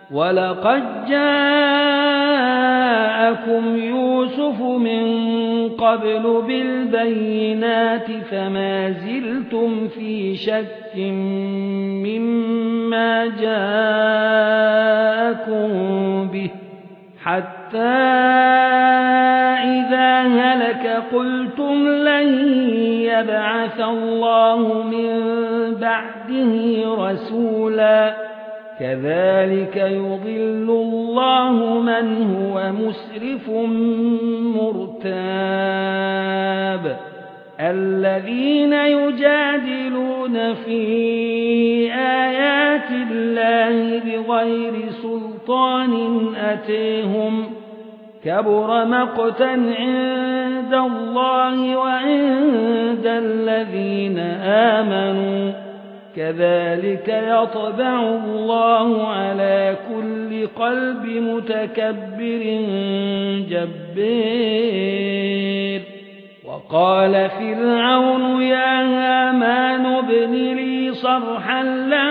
ولقد جاءكم يوسف من قبل بالبينات فما زلتم في شك مما جاءكم به حتى إذا هلك قلتم لن يبعث الله من بعده رسولا كذلك يضل الله من هو مسرف مرتاب الذين يجادلون في آيات الله بغير سلطان أتيهم كبر مقتا عند الله وعند الذين آمنوا كذلك يطبع الله على كل قلب متكبر جبار وقال فرعون يا هامان ابن لي صرحا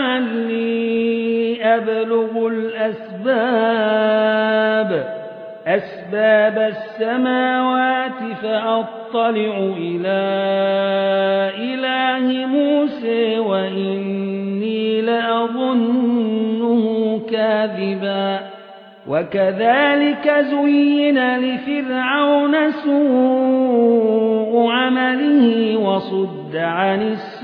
لعلي أبلغ أسباب السماوات فأطلع إلى إله موسى وإني لأظنه كاذبا وكذلك زين لفرعون سوء عمله وصد عن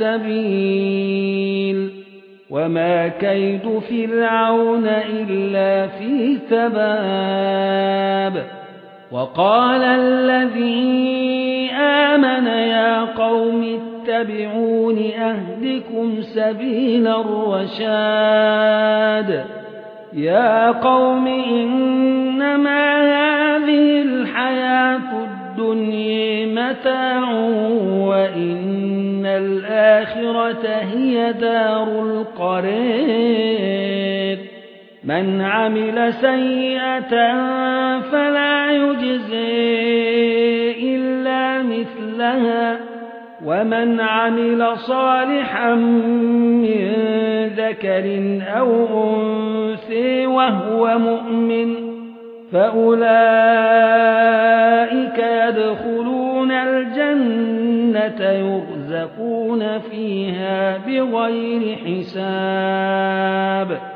السبيل وما كيد فرعون إلا في تباب وقال الذي آمن يا قوم اتبعون أهدكم سبيل الرشاد يا قوم إنما هذه الحياة الدنيا متاع وإن الآخرة هي دار القرار من عمل سيئة فلا يجزي إلا مثلها ومن عمل صالحا من ذكر أو أنثى وهو مؤمن فأولئك يدخلون الجنة يرزقون فيها بغير حساب